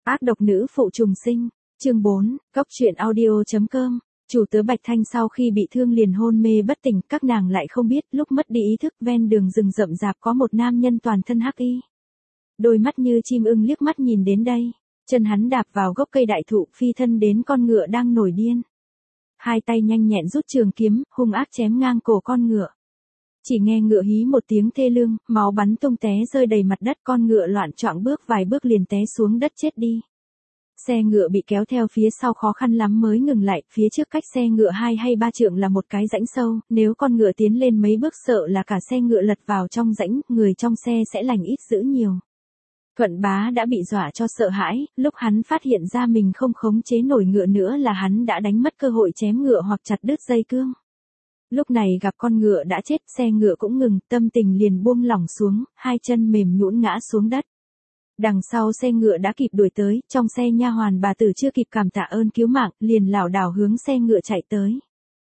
Ác độc nữ phụ trùng sinh, chương 4, Cóc truyện audio.com. Chủ tớ Bạch Thanh sau khi bị thương liền hôn mê bất tỉnh, các nàng lại không biết lúc mất đi ý thức ven đường rừng rậm rạp có một nam nhân toàn thân hắc y. Đôi mắt như chim ưng liếc mắt nhìn đến đây, chân hắn đạp vào gốc cây đại thụ phi thân đến con ngựa đang nổi điên. Hai tay nhanh nhẹn rút trường kiếm, hung ác chém ngang cổ con ngựa. Chỉ nghe ngựa hí một tiếng thê lương, máu bắn tung té rơi đầy mặt đất, con ngựa loạn choạng bước vài bước liền té xuống đất chết đi. Xe ngựa bị kéo theo phía sau khó khăn lắm mới ngừng lại, phía trước cách xe ngựa 2 hay 3 trượng là một cái rãnh sâu, nếu con ngựa tiến lên mấy bước sợ là cả xe ngựa lật vào trong rãnh, người trong xe sẽ lành ít dữ nhiều. Thuận Bá đã bị dọa cho sợ hãi, lúc hắn phát hiện ra mình không khống chế nổi ngựa nữa là hắn đã đánh mất cơ hội chém ngựa hoặc chặt đứt dây cương. Lúc này gặp con ngựa đã chết, xe ngựa cũng ngừng, tâm tình liền buông lỏng xuống, hai chân mềm nhũn ngã xuống đất. Đằng sau xe ngựa đã kịp đuổi tới, trong xe nha hoàn bà tử chưa kịp cảm tạ ơn cứu mạng, liền lảo đảo hướng xe ngựa chạy tới.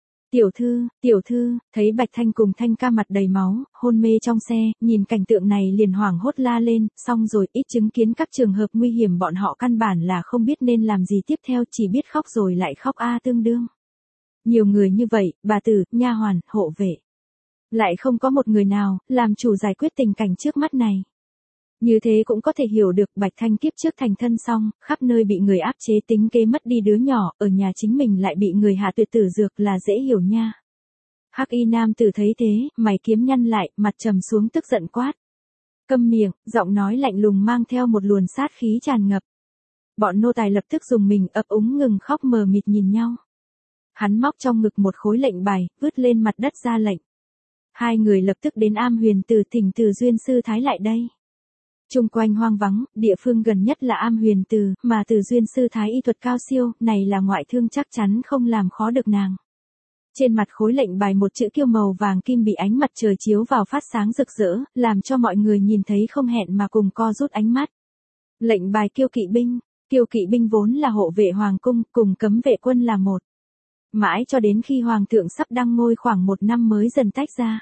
Tiểu thư, thấy Bạch Thanh cùng Thanh ca mặt đầy máu, hôn mê trong xe, nhìn cảnh tượng này liền hoảng hốt la lên, xong rồi, ít chứng kiến các trường hợp nguy hiểm bọn họ căn bản là không biết nên làm gì tiếp theo, chỉ biết khóc rồi lại khóc tương đương. Nhiều người như vậy, bà tử, nha hoàn, hộ vệ. Lại không có một người nào, làm chủ giải quyết tình cảnh trước mắt này. Như thế cũng có thể hiểu được Bạch Thanh kiếp trước thành thân xong, khắp nơi bị người áp chế tính kế mất đi đứa nhỏ, ở nhà chính mình lại bị người hạ tuyệt tử dược là dễ hiểu nha. Hắc y nam tử thấy thế, mày kiếm nhăn lại, mặt trầm xuống tức giận quát. Câm miệng, giọng nói lạnh lùng mang theo một luồng sát khí tràn ngập. Bọn nô tài lập tức dùng mình ấp úng ngừng khóc mờ mịt nhìn nhau. Hắn móc trong ngực một khối lệnh bài, vứt lên mặt đất ra lệnh. Hai người lập tức đến Am Huyền Từ thỉnh Từ Duyên Sư Thái lại đây. Chung quanh hoang vắng, địa phương gần nhất là Am Huyền Từ, mà Từ Duyên Sư Thái y thuật cao siêu, này là ngoại thương chắc chắn không làm khó được nàng. Trên mặt khối lệnh bài một chữ Kiêu màu vàng kim bị ánh mặt trời chiếu vào phát sáng rực rỡ, làm cho mọi người nhìn thấy không hẹn mà cùng co rút ánh mắt. Lệnh bài Kiêu kỵ binh. Kiêu kỵ binh vốn là hộ vệ hoàng cung, cùng cấm vệ quân là một. Mãi cho đến khi hoàng thượng sắp đăng ngôi khoảng 1 năm mới dần tách ra.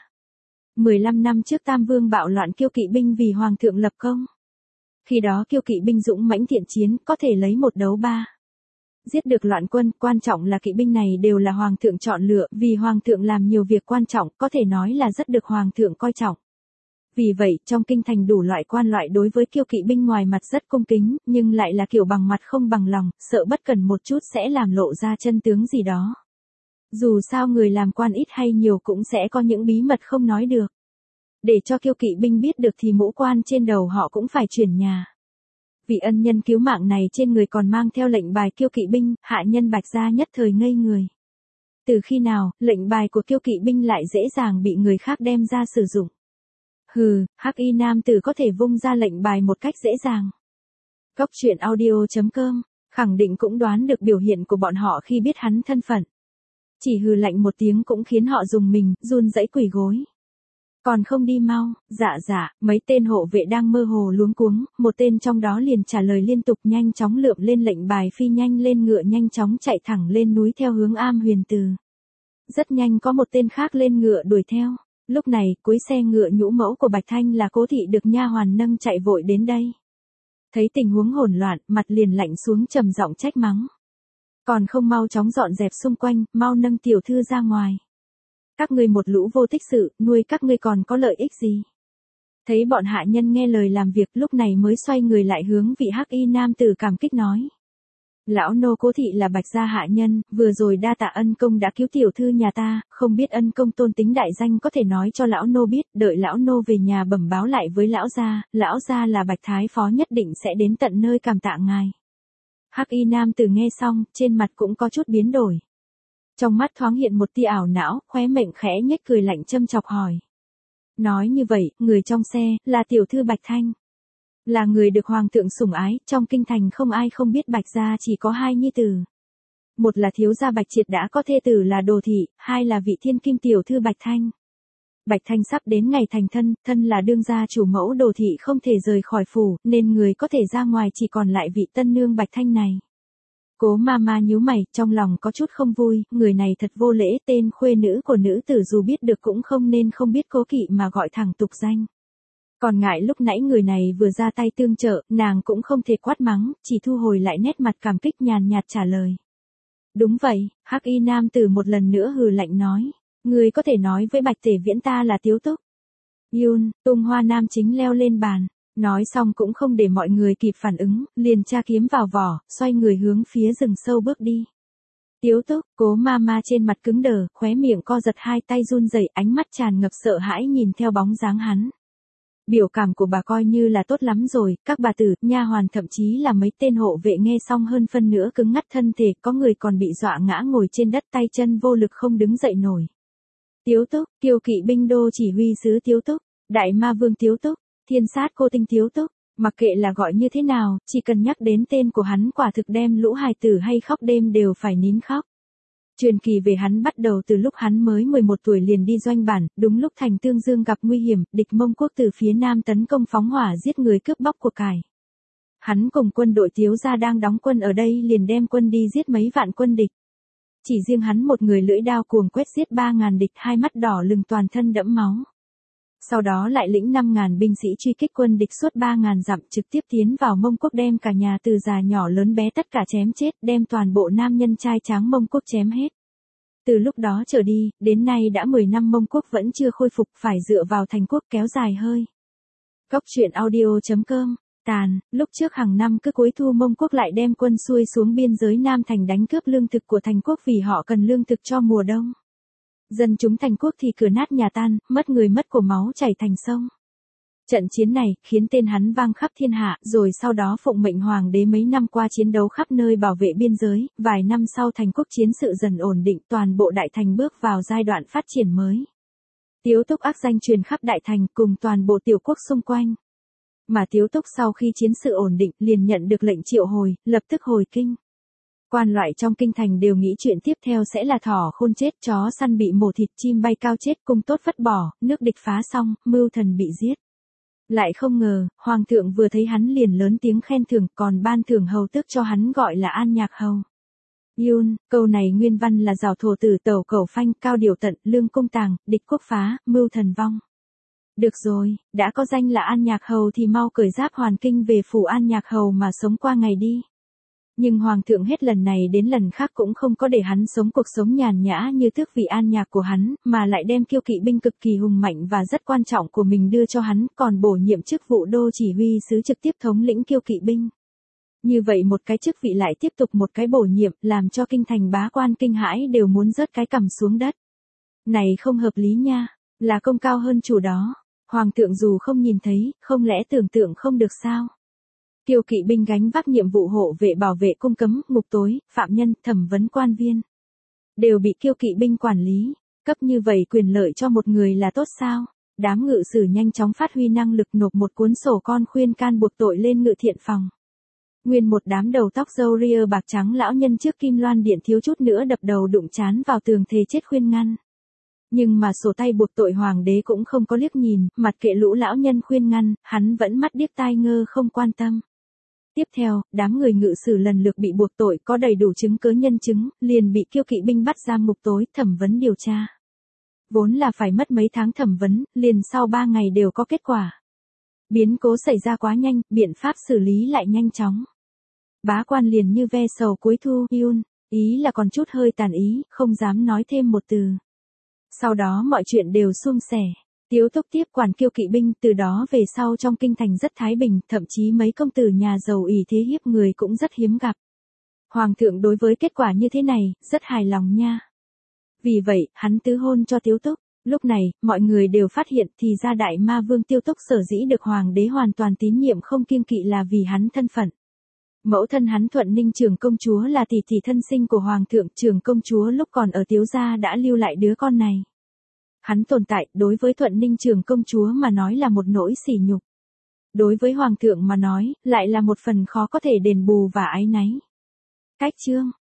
15 năm trước Tam Vương bạo loạn Kiêu kỵ binh vì hoàng thượng lập công. Khi đó Kiêu kỵ binh dũng mãnh thiện chiến, có thể lấy 1 đấu 3. Giết được loạn quân, quan trọng là kỵ binh này đều là hoàng thượng chọn lựa, vì hoàng thượng làm nhiều việc quan trọng, có thể nói là rất được hoàng thượng coi trọng. Vì vậy, trong kinh thành đủ loại quan loại đối với Kiêu kỵ binh ngoài mặt rất cung kính, nhưng lại là kiểu bằng mặt không bằng lòng, sợ bất cần một chút sẽ làm lộ ra chân tướng gì đó. Dù sao người làm quan ít hay nhiều cũng sẽ có những bí mật không nói được. Để cho Kiêu kỵ binh biết được thì mũ quan trên đầu họ cũng phải chuyển nhà. Vị ân nhân cứu mạng này trên người còn mang theo lệnh bài Kiêu kỵ binh, hạ nhân Bạch gia nhất thời ngây người. Từ khi nào, lệnh bài của Kiêu kỵ binh lại dễ dàng bị người khác đem ra sử dụng? Hừ, hắc y nam tử có thể vung ra lệnh bài một cách dễ dàng. Cóc truyện audio.com, khẳng định cũng đoán được biểu hiện của bọn họ khi biết hắn thân phận. Chỉ hừ lạnh một tiếng cũng khiến họ dùng mình, run rẩy quỳ gối. Còn không đi mau, dạ, mấy tên hộ vệ đang mơ hồ luống cuống, một tên trong đó liền trả lời liên tục nhanh chóng lượm lên lệnh bài phi nhanh lên ngựa nhanh chóng chạy thẳng lên núi theo hướng Am Huyền Từ. Rất nhanh có một tên khác lên ngựa đuổi theo. Lúc này, cuối xe ngựa nhũ mẫu của Bạch Thanh là Cố thị được nha hoàn nâng chạy vội đến đây. Thấy tình huống hỗn loạn, mặt liền lạnh xuống trầm giọng trách mắng. Còn không mau chóng dọn dẹp xung quanh, mau nâng tiểu thư ra ngoài. Các ngươi một lũ vô tích sự, nuôi các ngươi còn có lợi ích gì? Thấy bọn hạ nhân nghe lời làm việc lúc này mới xoay người lại hướng vị hắc y nam tử cảm kích nói. Lão nô Cố thị là Bạch gia hạ nhân, vừa rồi đa tạ ân công đã cứu tiểu thư nhà ta, không biết ân công tôn tính đại danh có thể nói cho lão nô biết, đợi lão nô về nhà bẩm báo lại với lão gia là Bạch thái phó nhất định sẽ đến tận nơi cảm tạ ngài. Hắc y nam tử nghe xong, trên mặt cũng có chút biến đổi. Trong mắt thoáng hiện một tia ảo não, khóe miệng khẽ nhếch cười lạnh châm chọc hỏi. Nói như vậy, người trong xe, là tiểu thư Bạch Thanh. Là người được hoàng thượng sủng ái, trong kinh thành không ai không biết Bạch gia chỉ có 2 nhi tử. Một là thiếu gia Bạch Triệt đã có thê tử là Đồ thị, 2 là vị thiên kim tiểu thư Bạch Thanh. Bạch Thanh sắp đến ngày thành thân là đương gia chủ mẫu Đồ thị không thể rời khỏi phủ, nên người có thể ra ngoài chỉ còn lại vị tân nương Bạch Thanh này. Cố ma nhíu mày, trong lòng có chút không vui, người này thật vô lễ, tên khuê nữ của nữ tử dù biết được cũng không nên không biết cố kỵ mà gọi thẳng tục danh. Còn ngại lúc nãy người này vừa ra tay tương trợ, nàng cũng không thể quát mắng, chỉ thu hồi lại nét mặt cảm kích nhàn nhạt trả lời. Đúng vậy, Hắc Y nam tử một lần nữa hừ lạnh nói. Ngươi có thể nói với Bạch Tể Viễn ta là Tiếu Túc. Yun, Tung Hoa nam chính leo lên bàn. Nói xong cũng không để mọi người kịp phản ứng, liền tra kiếm vào vỏ, xoay người hướng phía rừng sâu bước đi. Tiếu Túc, Cố Mama trên mặt cứng đờ, khóe miệng co giật, hai tay run rẩy, ánh mắt tràn ngập sợ hãi nhìn theo bóng dáng hắn. Biểu cảm của bà coi như là tốt lắm rồi, các bà tử, nha hoàn thậm chí là mấy tên hộ vệ nghe xong hơn phân nữa cứng ngắt thân thể, có người còn bị dọa ngã ngồi trên đất tay chân vô lực không đứng dậy nổi. Tiếu Túc, Kiêu Kỵ binh đô chỉ huy sứ Tiếu Túc, Đại Ma Vương Tiếu Túc, Thiên sát cô tinh Tiếu Túc, mặc kệ là gọi như thế nào, chỉ cần nhắc đến tên của hắn quả thực đem lũ hài tử hay khóc đêm đều phải nín khóc. Truyền kỳ về hắn bắt đầu từ lúc hắn mới 11 tuổi liền đi doanh bản, đúng lúc thành Tương Dương gặp nguy hiểm, địch Mông Quốc từ phía nam tấn công phóng hỏa giết người cướp bóc của cải. Hắn cùng quân đội Tiếu gia đang đóng quân ở đây liền đem quân đi giết mấy vạn quân địch. Chỉ riêng hắn một người lưỡi đao cuồng quét giết 3.000 địch, hai mắt đỏ lừng toàn thân đẫm máu. Sau đó lại lĩnh 5.000 binh sĩ truy kích quân địch suốt 3.000 dặm, trực tiếp tiến vào Mông Quốc đem cả nhà từ già nhỏ lớn bé tất cả chém chết, đem toàn bộ nam nhân trai tráng Mông Quốc chém hết. Từ lúc đó trở đi, đến nay đã 10 năm Mông Quốc vẫn chưa khôi phục, phải dựa vào thành quốc kéo dài hơi. Góc truyện audio.com. Tàn, lúc trước hàng năm cứ cuối thu Mông Quốc lại đem quân xuôi xuống biên giới Nam Thành đánh cướp lương thực của thành quốc vì họ cần lương thực cho mùa đông. Dân chúng thành quốc thì cửa nát nhà tan, mất người mất của máu chảy thành sông. Trận chiến này khiến tên hắn vang khắp thiên hạ, rồi sau đó phụng mệnh hoàng đế mấy năm qua chiến đấu khắp nơi bảo vệ biên giới, vài năm sau thành quốc chiến sự dần ổn định, toàn bộ đại thành bước vào giai đoạn phát triển mới. Tiếu Túc ác danh truyền khắp đại thành cùng toàn bộ tiểu quốc xung quanh. Mà Tiếu Túc sau khi chiến sự ổn định liền nhận được lệnh triệu hồi, lập tức hồi kinh. Quan loại trong kinh thành đều nghĩ chuyện tiếp theo sẽ là thỏ khôn chết, chó săn bị mổ thịt, chim bay cao chết, cung tốt vất bỏ, nước địch phá xong, mưu thần bị giết. Lại không ngờ, hoàng thượng vừa thấy hắn liền lớn tiếng khen thưởng, còn ban thưởng hầu tước cho hắn gọi là An Nhạc Hầu. Yun, câu này nguyên văn là rào thổ tử tẩu cẩu phanh, cao điều tận, lương cung tàng, địch quốc phá, mưu thần vong. Được rồi, đã có danh là An Nhạc Hầu thì mau cởi giáp hoàn kinh về phủ An Nhạc Hầu mà sống qua ngày đi. Nhưng hoàng thượng hết lần này đến lần khác cũng không có để hắn sống cuộc sống nhàn nhã như tước vị an nhạc của hắn, mà lại đem Kiêu Kỵ binh cực kỳ hùng mạnh và rất quan trọng của mình đưa cho hắn, còn bổ nhiệm chức vụ đô chỉ huy sứ trực tiếp thống lĩnh Kiêu Kỵ binh. Như vậy một cái chức vị lại tiếp tục một cái bổ nhiệm, làm cho kinh thành bá quan kinh hãi đều muốn rớt cái cằm xuống đất. Này không hợp lý nha, là công cao hơn chủ đó. Hoàng thượng dù không nhìn thấy, không lẽ tưởng tượng không được sao? Kiêu Kỵ binh gánh vác nhiệm vụ hộ vệ bảo vệ cung cấm, ngục tối, phạm nhân, thẩm vấn quan viên. Đều bị Kiêu Kỵ binh quản lý, cấp như vậy quyền lợi cho một người là tốt sao? Đám ngự sử nhanh chóng phát huy năng lực nộp một cuốn sổ con khuyên can buộc tội lên ngự thiện phòng. Nguyên một đám đầu tóc râu ria bạc trắng lão nhân trước Kim Loan Điện thiếu chút nữa đập đầu đụng chán vào tường thề chết khuyên ngăn. Nhưng mà sổ tay buộc tội hoàng đế cũng không có liếc nhìn, mặt kệ lũ lão nhân khuyên ngăn, hắn vẫn mắt điếc tai ngơ không quan tâm. Tiếp theo, đám người ngự sử lần lượt bị buộc tội có đầy đủ chứng cứ nhân chứng, liền bị Kiêu Kỵ binh bắt giam ngục tối, thẩm vấn điều tra. Vốn là phải mất mấy tháng thẩm vấn, liền sau 3 ngày đều có kết quả. Biến cố xảy ra quá nhanh, biện pháp xử lý lại nhanh chóng. Bá quan liền như ve sầu cuối thu, Yun, ý là còn chút hơi tàn ý, không dám nói thêm một từ. Sau đó mọi chuyện đều suôn sẻ. Tiếu Túc tiếp quản Kiêu Kỵ binh, từ đó về sau trong kinh thành rất thái bình, thậm chí mấy công tử nhà giàu ỷ thế hiếp người cũng rất hiếm gặp. Hoàng thượng đối với kết quả như thế này, rất hài lòng nha. Vì vậy, hắn tứ hôn cho Tiếu Túc. Lúc này, mọi người đều phát hiện thì ra Đại Ma Vương Tiêu Túc sở dĩ được hoàng đế hoàn toàn tín nhiệm không kiêng kỵ là vì hắn thân phận. Mẫu thân hắn Thuận Ninh Trường công chúa là tỷ tỷ thân sinh của hoàng thượng, Trường công chúa lúc còn ở Tiếu gia đã lưu lại đứa con này. Hắn tồn tại, đối với Thuận Ninh Trường công chúa mà nói là một nỗi sỉ nhục. Đối với hoàng thượng mà nói, lại là một phần khó có thể đền bù và áy náy. Cách chương